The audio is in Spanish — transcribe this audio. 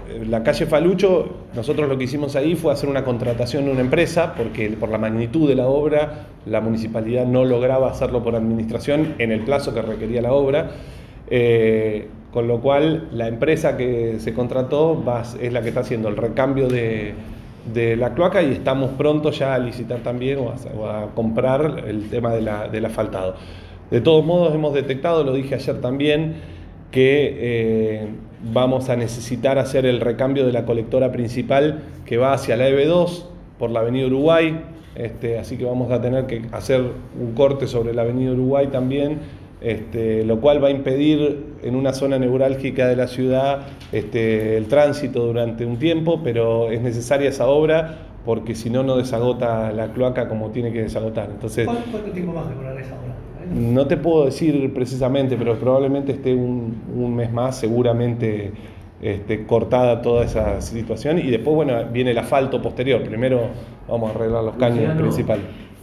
la calle Falucho, nosotros lo que hicimos ahí fue hacer una contratación de una empresa, porque por la magnitud de la obra, la municipalidad no lograba hacerlo por administración en el plazo que requería la obra. Con lo cual la empresa que se contrató es la que está haciendo el recambio de la cloaca, y estamos prontos ya a licitar también o a comprar el tema del asfaltado. De todos modos, hemos detectado, lo dije ayer también, que vamos a necesitar hacer el recambio de la colectora principal que va hacia la EB2 por la avenida Uruguay, así que vamos a tener que hacer un corte sobre la avenida Uruguay también, lo cual va a impedir en una zona neurálgica de la ciudad el tránsito durante un tiempo, pero es necesaria esa obra porque si no, no desagota la cloaca como tiene que desagotar. Entonces, ¿Cuánto tiempo más demorará esa obra? No te puedo decir precisamente, pero probablemente esté un mes más, seguramente cortada toda esa situación, y después, bueno, viene el asfalto posterior. Primero vamos a arreglar los caños principales.